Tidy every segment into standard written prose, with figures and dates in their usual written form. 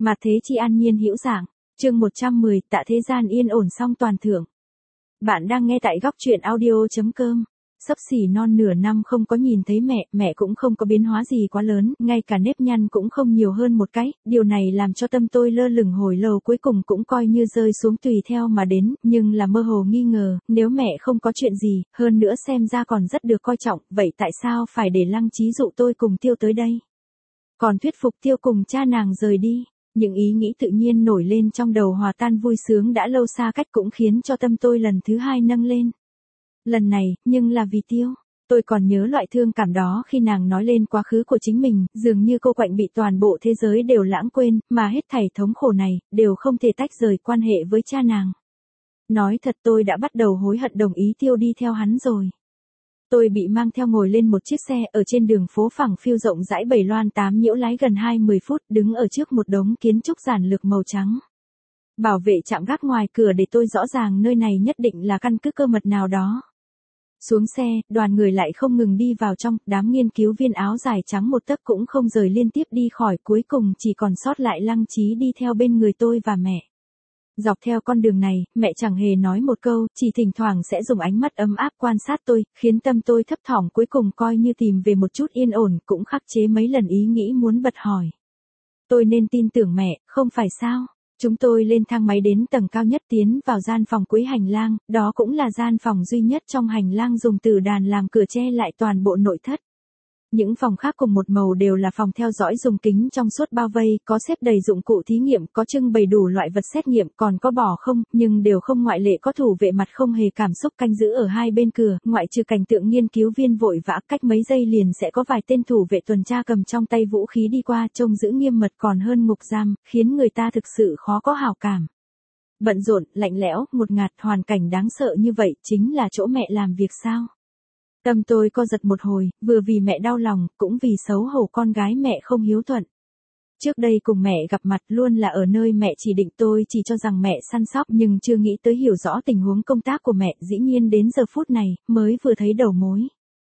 Mà thế chi an nhiên hữu dạng, chương 110, tạ thế gian yên ổn song toàn thượng. Bạn đang nghe tại góc truyện audio.com. Sắp xỉ non nửa năm không có nhìn thấy mẹ cũng không có biến hóa gì quá lớn, ngay cả nếp nhăn cũng không nhiều hơn một cái, điều này làm cho tâm tôi lơ lửng hồi lâu, cuối cùng cũng coi như rơi xuống tùy theo mà đến, nhưng là mơ hồ nghi ngờ, nếu mẹ không có chuyện gì, hơn nữa xem ra còn rất được coi trọng, vậy tại sao phải để Lăng Chí dụ tôi cùng Tiêu tới đây? Còn thuyết phục Tiêu cùng cha nàng rời đi. Những ý nghĩ tự nhiên nổi lên trong đầu hòa tan vui sướng đã lâu xa cách cũng khiến cho tâm tôi lần thứ hai nâng lên. Lần này, nhưng là vì Tiêu. Tôi còn nhớ loại thương cảm đó khi nàng nói lên quá khứ của chính mình, dường như cô quạnh bị toàn bộ thế giới đều lãng quên, mà hết thảy thống khổ này, đều không thể tách rời quan hệ với cha nàng. Nói thật tôi đã bắt đầu hối hận đồng ý Tiêu đi theo hắn rồi. Tôi bị mang theo ngồi lên một chiếc xe ở trên đường phố phẳng phiu rộng rãi 7 loan 8 nhiễu lái gần 20 phút, đứng ở trước một đống kiến trúc giản lược màu trắng. Bảo vệ chạm gác ngoài cửa để tôi rõ ràng nơi này nhất định là căn cứ cơ mật nào đó. Xuống xe, đoàn người lại không ngừng đi vào trong, đám nghiên cứu viên áo dài trắng một tấc cũng không rời liên tiếp đi khỏi, cuối cùng chỉ còn sót lại Lăng Chí đi theo bên người tôi và mẹ. Dọc theo con đường này, mẹ chẳng hề nói một câu, chỉ thỉnh thoảng sẽ dùng ánh mắt ấm áp quan sát tôi, khiến tâm tôi thấp thỏm, cuối cùng coi như tìm về một chút yên ổn, cũng khắc chế mấy lần ý nghĩ muốn bật hỏi. Tôi nên tin tưởng mẹ, không phải sao? Chúng tôi lên thang máy đến tầng cao nhất, tiến vào gian phòng cuối hành lang, đó cũng là gian phòng duy nhất trong hành lang dùng tử đàn làm cửa che lại toàn bộ nội thất. Những phòng khác cùng một màu đều là phòng theo dõi dùng kính trong suốt bao vây, có xếp đầy dụng cụ thí nghiệm, có trưng bày đủ loại vật xét nghiệm, còn có bỏ không, nhưng đều không ngoại lệ có thủ vệ mặt không hề cảm xúc canh giữ ở hai bên cửa, ngoại trừ cảnh tượng nghiên cứu viên vội vã, cách mấy giây liền sẽ có vài tên thủ vệ tuần tra cầm trong tay vũ khí đi qua, trông giữ nghiêm mật còn hơn ngục giam, khiến người ta thực sự khó có hảo cảm. Bận rộn, lạnh lẽo, ngột ngạt, hoàn cảnh đáng sợ như vậy, chính là chỗ mẹ làm việc sao? Tâm tôi co giật một hồi, vừa vì mẹ đau lòng, cũng vì xấu hổ con gái mẹ không hiếu thuận. Trước đây cùng mẹ gặp mặt luôn là ở nơi mẹ chỉ định, tôi chỉ cho rằng mẹ săn sóc nhưng chưa nghĩ tới hiểu rõ tình huống công tác của mẹ, dĩ nhiên đến giờ phút này, mới vừa thấy đầu mối.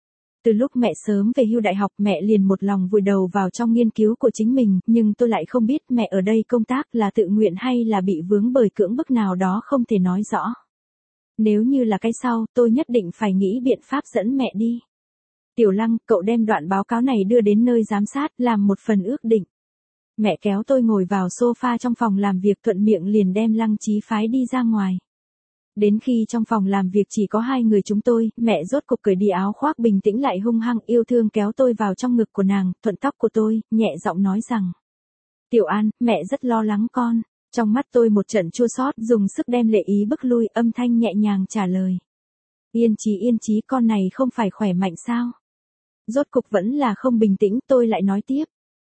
Từ lúc mẹ sớm về hưu đại học, mẹ liền một lòng vùi đầu vào trong nghiên cứu của chính mình, nhưng tôi lại không biết mẹ ở đây công tác là tự nguyện hay là bị vướng bởi cưỡng bức nào đó không thể nói rõ. Nếu như là cái sau, tôi nhất định phải nghĩ biện pháp dẫn mẹ đi. Tiểu Lăng, cậu đem đoạn báo cáo này đưa đến nơi giám sát, làm một phần ước định. Mẹ kéo tôi ngồi vào sofa trong phòng làm việc, thuận miệng liền đem Lăng Chí phái đi ra ngoài. Đến khi trong phòng làm việc chỉ có hai người chúng tôi, mẹ rốt cục cởi đi áo khoác, bình tĩnh lại hung hăng, yêu thương kéo tôi vào trong ngực của nàng, thuận tóc của tôi, nhẹ giọng nói rằng: Tiểu An, mẹ rất lo lắng con. Trong mắt tôi một trận chua xót, dùng sức đem lệ ý bức lui, âm thanh nhẹ nhàng trả lời: Yên chí, con này không phải khỏe mạnh sao? Rốt cục vẫn là không bình tĩnh, tôi lại nói tiếp: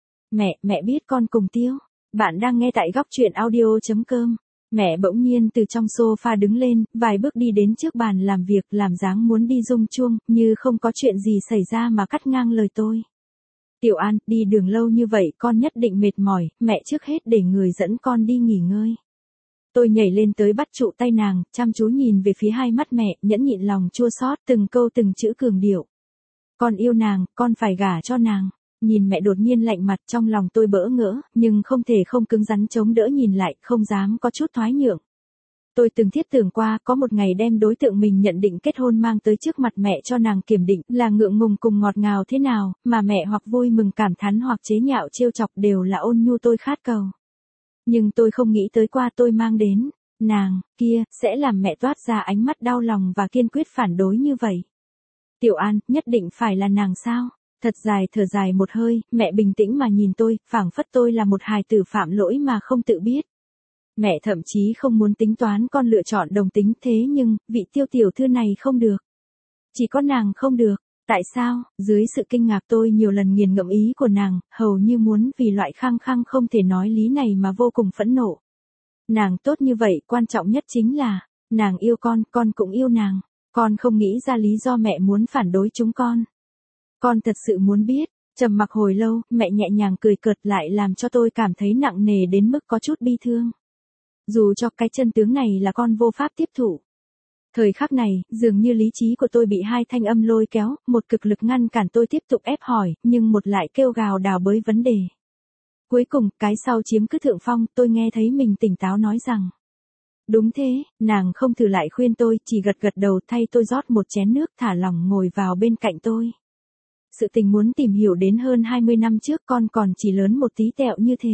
Mẹ biết con cùng Tiêu. Bạn đang nghe tại góc truyện audio.com. Mẹ bỗng nhiên từ trong sofa đứng lên, vài bước đi đến trước bàn làm việc, làm dáng muốn đi rung chuông, như không có chuyện gì xảy ra mà cắt ngang lời tôi. Tiểu An, đi đường lâu như vậy con nhất định mệt mỏi, mẹ trước hết để người dẫn con đi nghỉ ngơi. Tôi nhảy lên tới bắt trụ tay nàng, chăm chú nhìn về phía hai mắt mẹ, nhẫn nhịn lòng chua xót, từng câu từng chữ cường điệu. Con yêu nàng, con phải gả cho nàng. Nhìn mẹ đột nhiên lạnh mặt, trong lòng tôi bỡ ngỡ, nhưng không thể không cứng rắn chống đỡ nhìn lại, không dám có chút thoái nhượng. Tôi từng thiết tưởng qua, có một ngày đem đối tượng mình nhận định kết hôn mang tới trước mặt mẹ cho nàng kiểm định, là ngượng ngùng cùng ngọt ngào thế nào, mà mẹ hoặc vui mừng cảm thán hoặc chế nhạo trêu chọc đều là ôn nhu tôi khát cầu. Nhưng tôi không nghĩ tới qua tôi mang đến, nàng, kia, sẽ làm mẹ toát ra ánh mắt đau lòng và kiên quyết phản đối như vậy. Tiểu An, nhất định phải là nàng sao? Thật dài thở dài một hơi, mẹ bình tĩnh mà nhìn tôi, phảng phất tôi là một hài tử phạm lỗi mà không tự biết. Mẹ thậm chí không muốn tính toán con lựa chọn đồng tính, thế nhưng, vị Tiêu tiểu thư này không được. Chỉ có nàng không được. Tại sao? Dưới sự kinh ngạc tôi nhiều lần nghiền ngẫm ý của nàng, hầu như muốn vì loại khăng khăng không thể nói lý này mà vô cùng phẫn nộ. Nàng tốt như vậy, quan trọng nhất chính là, nàng yêu con cũng yêu nàng. Con không nghĩ ra lý do mẹ muốn phản đối chúng con. Con thật sự muốn biết. Trầm mặc hồi lâu, mẹ nhẹ nhàng cười cợt lại làm cho tôi cảm thấy nặng nề đến mức có chút bi thương. Dù cho cái chân tướng này là con vô pháp tiếp thụ. Thời khắc này, dường như lý trí của tôi bị hai thanh âm lôi kéo, một cực lực ngăn cản tôi tiếp tục ép hỏi, nhưng một lại kêu gào đào bới vấn đề. Cuối cùng, cái sau chiếm cứ thượng phong, tôi nghe thấy mình tỉnh táo nói rằng. Đúng thế, nàng không thử lại khuyên tôi, chỉ gật gật đầu thay tôi rót một chén nước thả lỏng ngồi vào bên cạnh tôi. Sự tình muốn tìm hiểu đến hơn 20 năm trước con còn chỉ lớn một tí tẹo như thế.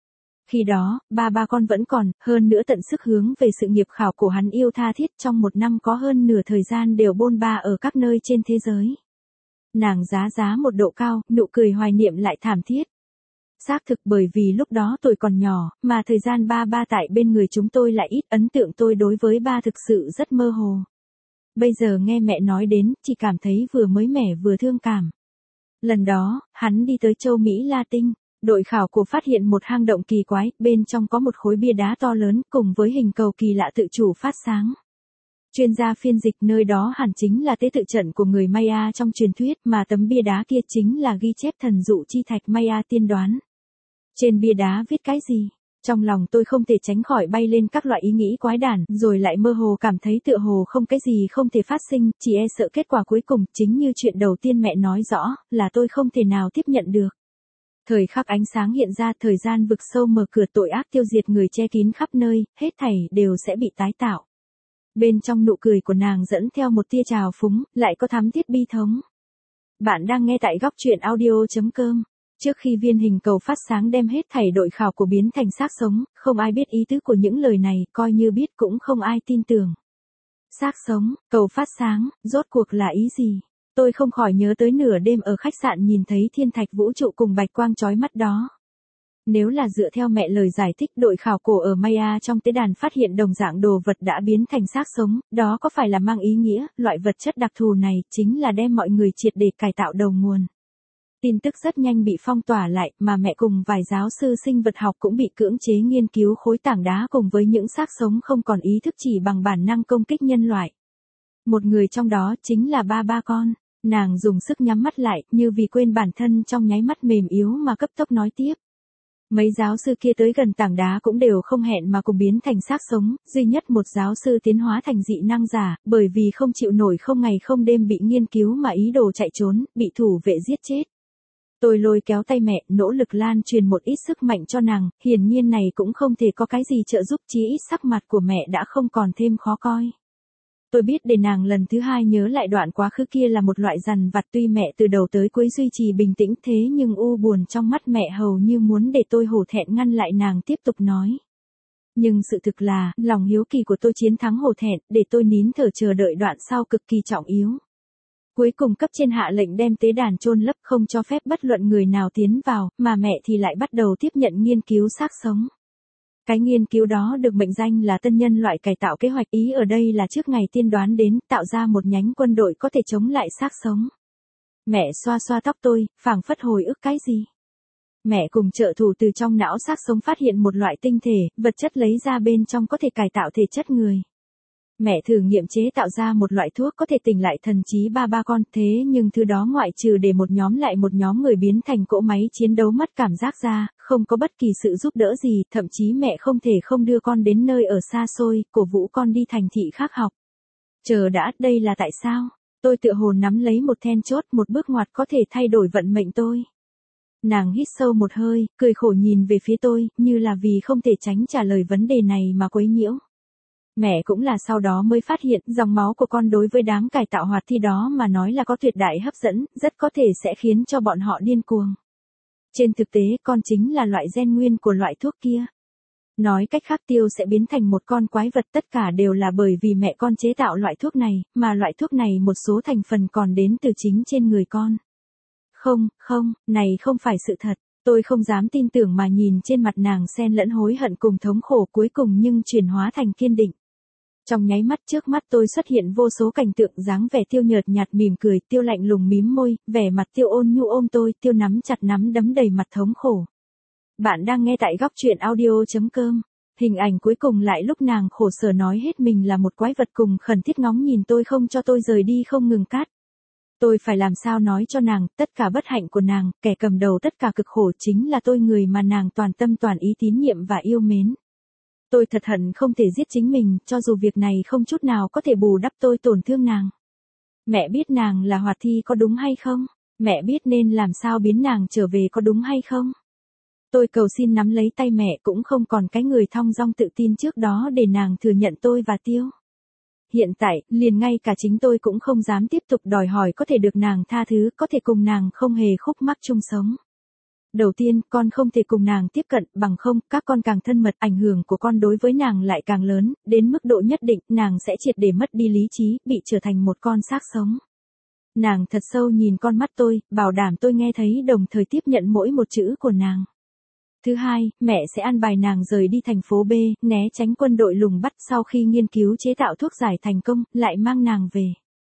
Khi đó, ba con vẫn còn, hơn nữa tận sức hướng về sự nghiệp khảo cổ hắn yêu tha thiết trong một năm có hơn nửa thời gian đều bôn ba ở các nơi trên thế giới. Nàng giá một độ cao, nụ cười hoài niệm lại thảm thiết. Xác thực bởi vì lúc đó tôi còn nhỏ, mà thời gian ba tại bên người chúng tôi lại ít, ấn tượng tôi đối với ba thực sự rất mơ hồ. Bây giờ nghe mẹ nói đến, chỉ cảm thấy vừa mới mẻ vừa thương cảm. Lần đó, hắn đi tới châu Mỹ Latin, đội khảo cổ phát hiện một hang động kỳ quái, bên trong có một khối bia đá to lớn cùng với hình cầu kỳ lạ tự chủ phát sáng. Chuyên gia phiên dịch nơi đó hẳn chính là tế tự trận của người Maya trong truyền thuyết, mà tấm bia đá kia chính là ghi chép thần dụ chi thạch Maya tiên đoán. Trên bia đá viết cái gì? Trong lòng tôi không thể tránh khỏi bay lên các loại ý nghĩ quái đản, rồi lại mơ hồ cảm thấy tựa hồ không cái gì không thể phát sinh, chỉ e sợ kết quả cuối cùng chính như chuyện đầu tiên mẹ nói rõ, là tôi không thể nào tiếp nhận được. Thời khắc ánh sáng hiện ra, thời gian vực sâu mở cửa, tội ác tiêu diệt người che kín khắp nơi, hết thảy đều sẽ bị tái tạo. Bên trong nụ cười của nàng dẫn theo một tia trào phúng, lại có thắm thiết bi thống. Bạn đang nghe tại góc truyện audio.com. Trước khi viên hình cầu phát sáng đem hết thảy đội khảo cổ biến thành xác sống, không ai biết ý tứ của những lời này, coi như biết cũng không ai tin tưởng. Xác sống, cầu phát sáng, rốt cuộc là ý gì? Tôi không khỏi nhớ tới nửa đêm ở khách sạn nhìn thấy thiên thạch vũ trụ cùng bạch quang chói mắt đó. Nếu là dựa theo mẹ lời giải thích, đội khảo cổ ở Maya trong tế đàn phát hiện đồng dạng đồ vật đã biến thành xác sống, đó có phải là mang ý nghĩa, loại vật chất đặc thù này chính là đem mọi người triệt để cải tạo đầu nguồn. Tin tức rất nhanh bị phong tỏa lại, mà mẹ cùng vài giáo sư sinh vật học cũng bị cưỡng chế nghiên cứu khối tảng đá cùng với những xác sống không còn ý thức chỉ bằng bản năng công kích nhân loại. Một người trong đó chính là ba con. Nàng dùng sức nhắm mắt lại, như vì quên bản thân trong nháy mắt mềm yếu mà cấp tốc nói tiếp. Mấy giáo sư kia tới gần tảng đá cũng đều không hẹn mà cùng biến thành xác sống, duy nhất một giáo sư tiến hóa thành dị năng giả, bởi vì không chịu nổi không ngày không đêm bị nghiên cứu mà ý đồ chạy trốn, bị thủ vệ giết chết. Tôi lôi kéo tay mẹ, nỗ lực lan truyền một ít sức mạnh cho nàng, hiển nhiên này cũng không thể có cái gì trợ giúp, chí ít sắc mặt của mẹ đã không còn thêm khó coi. Tôi biết để nàng lần thứ hai nhớ lại đoạn quá khứ kia là một loại dằn vặt, tuy mẹ từ đầu tới cuối duy trì bình tĩnh thế nhưng u buồn trong mắt mẹ hầu như muốn để tôi hổ thẹn ngăn lại nàng tiếp tục nói. Nhưng sự thực là, lòng hiếu kỳ của tôi chiến thắng hổ thẹn, để tôi nín thở chờ đợi đoạn sau cực kỳ trọng yếu. Cuối cùng cấp trên hạ lệnh đem tế đàn chôn lấp, không cho phép bất luận người nào tiến vào, mà mẹ thì lại bắt đầu tiếp nhận nghiên cứu xác sống. Cái nghiên cứu đó được mệnh danh là tân nhân loại cải tạo kế hoạch, ý ở đây là trước ngày tiên đoán đến, tạo ra một nhánh quân đội có thể chống lại xác sống. Mẹ xoa xoa tóc tôi, phảng phất hồi ức cái gì. Mẹ cùng trợ thủ từ trong não xác sống phát hiện một loại tinh thể, vật chất lấy ra bên trong có thể cải tạo thể chất người. Mẹ thử nghiệm chế tạo ra một loại thuốc có thể tỉnh lại thần trí ba con, thế nhưng thứ đó ngoại trừ để một nhóm lại một nhóm người biến thành cỗ máy chiến đấu mất cảm giác ra, không có bất kỳ sự giúp đỡ gì, thậm chí mẹ không thể không đưa con đến nơi ở xa xôi, cổ vũ con đi thành thị khác học. Chờ đã, đây là tại sao? Tôi tựa hồ nắm lấy một then chốt, một bước ngoặt có thể thay đổi vận mệnh tôi. Nàng hít sâu một hơi, cười khổ nhìn về phía tôi, như là vì không thể tránh trả lời vấn đề này mà quấy nhiễu. Mẹ cũng là sau đó mới phát hiện, dòng máu của con đối với đám cải tạo hoạt thi đó mà nói là có tuyệt đại hấp dẫn, rất có thể sẽ khiến cho bọn họ điên cuồng. Trên thực tế, con chính là loại gen nguyên của loại thuốc kia. Nói cách khác, Tiêu sẽ biến thành một con quái vật, tất cả đều là bởi vì mẹ con chế tạo loại thuốc này, mà loại thuốc này một số thành phần còn đến từ chính trên người con. Không, này không phải sự thật. Tôi không dám tin tưởng mà nhìn trên mặt nàng xen lẫn hối hận cùng thống khổ, cuối cùng nhưng chuyển hóa thành kiên định. Trong nháy mắt trước mắt tôi xuất hiện vô số cảnh tượng, dáng vẻ Tiêu nhợt nhạt mỉm cười, Tiêu lạnh lùng mím môi, vẻ mặt Tiêu ôn nhu ôm tôi, Tiêu nắm chặt nắm đấm đầy mặt thống khổ. Bạn đang nghe tại góc truyện audio.com. Hình ảnh cuối cùng lại lúc nàng khổ sở nói hết mình là một quái vật cùng khẩn thiết ngóng nhìn tôi không cho tôi rời đi không ngừng cắt. Tôi phải làm sao nói cho nàng, tất cả bất hạnh của nàng, kẻ cầm đầu tất cả cực khổ chính là tôi, người mà nàng toàn tâm toàn ý tín nhiệm và yêu mến. Tôi thật hận không thể giết chính mình, cho dù việc này không chút nào có thể bù đắp tôi tổn thương nàng. Mẹ biết nàng là hoạt thi có đúng hay không? Mẹ biết nên làm sao biến nàng trở về có đúng hay không? Tôi cầu xin nắm lấy tay mẹ cũng không còn cái người thong dong tự tin trước đó để nàng thừa nhận tôi và Tiêu. Hiện tại, liền ngay cả chính tôi cũng không dám tiếp tục đòi hỏi có thể được nàng tha thứ, có thể cùng nàng không hề khúc mắc chung sống. Đầu tiên, con không thể cùng nàng tiếp cận, bằng không, các con càng thân mật, ảnh hưởng của con đối với nàng lại càng lớn, đến mức độ nhất định, nàng sẽ triệt để mất đi lý trí, bị trở thành một con xác sống. Nàng thật sâu nhìn con mắt tôi, bảo đảm tôi nghe thấy đồng thời tiếp nhận mỗi một chữ của nàng. Thứ hai, mẹ sẽ an bài nàng rời đi thành phố B, né tránh quân đội lùng bắt sau khi nghiên cứu chế tạo thuốc giải thành công, lại mang nàng về.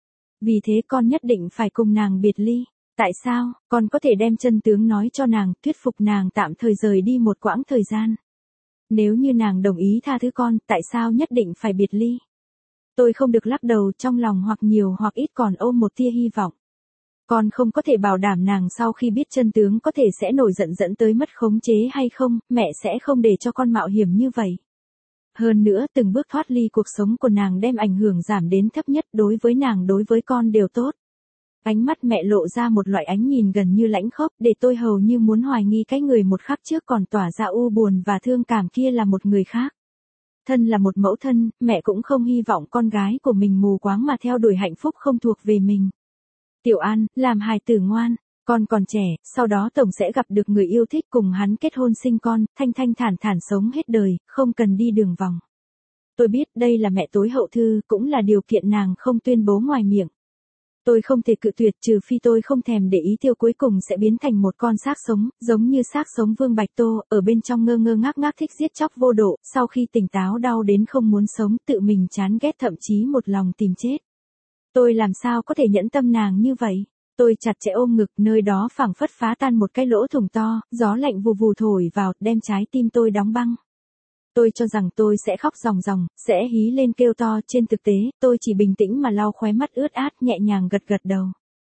Vì thế con nhất định phải cùng nàng biệt ly. Tại sao, con có thể đem chân tướng nói cho nàng, thuyết phục nàng tạm thời rời đi một quãng thời gian. Nếu như nàng đồng ý tha thứ con, tại sao nhất định phải biệt ly? Tôi không được lắc đầu, trong lòng hoặc nhiều hoặc ít còn ôm một tia hy vọng. Con không có thể bảo đảm nàng sau khi biết chân tướng có thể sẽ nổi giận dẫn tới mất khống chế hay không, mẹ sẽ không để cho con mạo hiểm như vậy. Hơn nữa, từng bước thoát ly cuộc sống của nàng đem ảnh hưởng giảm đến thấp nhất, đối với nàng đối với con đều tốt. Ánh mắt mẹ lộ ra một loại ánh nhìn gần như lãnh khốc, để tôi hầu như muốn hoài nghi cái người một khắc trước còn tỏa ra u buồn và thương cảm kia là một người khác. Thân là một mẫu thân, mẹ cũng không hy vọng con gái của mình mù quáng mà theo đuổi hạnh phúc không thuộc về mình. Tiểu An, làm hài tử ngoan, con còn trẻ, sau đó tổng sẽ gặp được người yêu thích cùng hắn kết hôn sinh con, thanh thanh thản thản sống hết đời, không cần đi đường vòng. Tôi biết đây là mẹ tối hậu thư, cũng là điều kiện nàng không tuyên bố ngoài miệng. Tôi không thể cự tuyệt trừ phi tôi không thèm để ý Tiêu cuối cùng sẽ biến thành một con xác sống, giống như xác sống Vương Bạch Tô, ở bên trong ngơ ngơ ngác ngác thích giết chóc vô độ, sau khi tỉnh táo đau đến không muốn sống, tự mình chán ghét thậm chí một lòng tìm chết. Tôi làm sao có thể nhẫn tâm nàng như vậy? Tôi chặt chẽ ôm ngực, nơi đó phảng phất phá tan một cái lỗ thủng to, gió lạnh vù vù thổi vào, đem trái tim tôi đóng băng. Tôi cho rằng tôi sẽ khóc ròng ròng, sẽ hí lên kêu to, trên thực tế, tôi chỉ bình tĩnh mà lau khóe mắt ướt át, nhẹ nhàng gật gật đầu.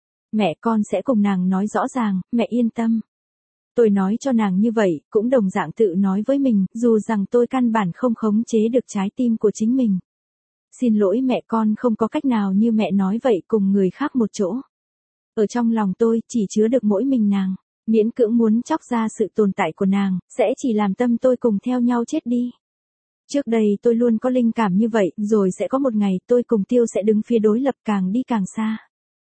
Mẹ con sẽ cùng nàng nói rõ ràng, mẹ yên tâm. Tôi nói cho nàng như vậy, cũng đồng dạng tự nói với mình, dù rằng tôi căn bản không khống chế được trái tim của chính mình. Xin lỗi mẹ, con không có cách nào như mẹ nói vậy cùng người khác một chỗ. Ở trong lòng tôi, chỉ chứa được mỗi mình nàng. Miễn cưỡng muốn chóc ra sự tồn tại của nàng, sẽ chỉ làm tâm tôi cùng theo nhau chết đi. Trước đây tôi luôn có linh cảm như vậy, rồi sẽ có một ngày tôi cùng Tiêu sẽ đứng phía đối lập, càng đi càng xa.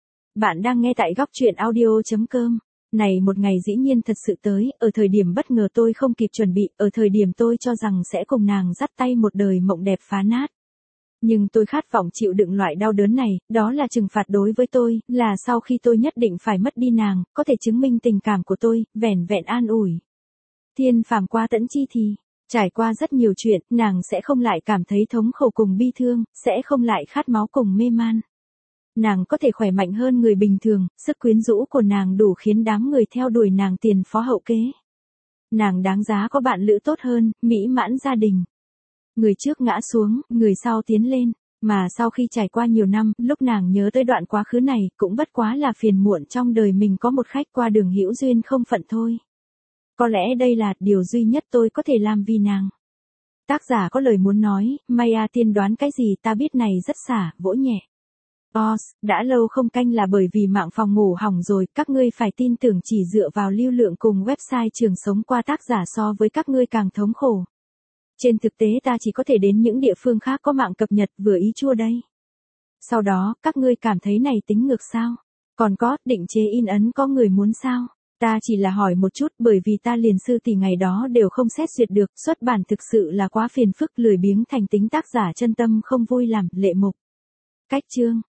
Bạn đang nghe tại góc truyện audio.com. Này một ngày dĩ nhiên thật sự tới, ở thời điểm bất ngờ tôi không kịp chuẩn bị, ở thời điểm tôi cho rằng sẽ cùng nàng dắt tay một đời mộng đẹp phá nát. Nhưng tôi khát vọng chịu đựng loại đau đớn này, đó là trừng phạt đối với tôi, là sau khi tôi nhất định phải mất đi nàng, có thể chứng minh tình cảm của tôi, vẻn vẹn an ủi. Thiên phàm qua tẫn chi thì, trải qua rất nhiều chuyện, nàng sẽ không lại cảm thấy thống khổ cùng bi thương, sẽ không lại khát máu cùng mê man. Nàng có thể khỏe mạnh hơn người bình thường, sức quyến rũ của nàng đủ khiến đám người theo đuổi nàng tiền phó hậu kế. Nàng đáng giá có bạn lữ tốt hơn, mỹ mãn gia đình. Người trước ngã xuống, người sau tiến lên, mà sau khi trải qua nhiều năm, lúc nàng nhớ tới đoạn quá khứ này, cũng bất quá là phiền muộn trong đời mình có một khách qua đường hữu duyên không phận thôi. Có lẽ đây là điều duy nhất tôi có thể làm vì nàng. Tác giả có lời muốn nói, Maya tiên đoán cái gì ta biết này rất xả, vỗ nhẹ. Boss, đã lâu không canh là bởi vì mạng phòng ngủ hỏng rồi, các ngươi phải tin tưởng chỉ dựa vào lưu lượng cùng website trường sống qua tác giả so với các ngươi càng thống khổ. Trên thực tế ta chỉ có thể đến những địa phương khác có mạng cập nhật vừa ý chua đây. Sau đó, các ngươi cảm thấy này tính ngược sao? Còn có, định chế in ấn có người muốn sao? Ta chỉ là hỏi một chút bởi vì ta liền sư tỷ ngày đó đều không xét duyệt được, xuất bản thực sự là quá phiền phức, lười biếng thành tính tác giả chân tâm không vui làm, Lệ Mục. Cách chương.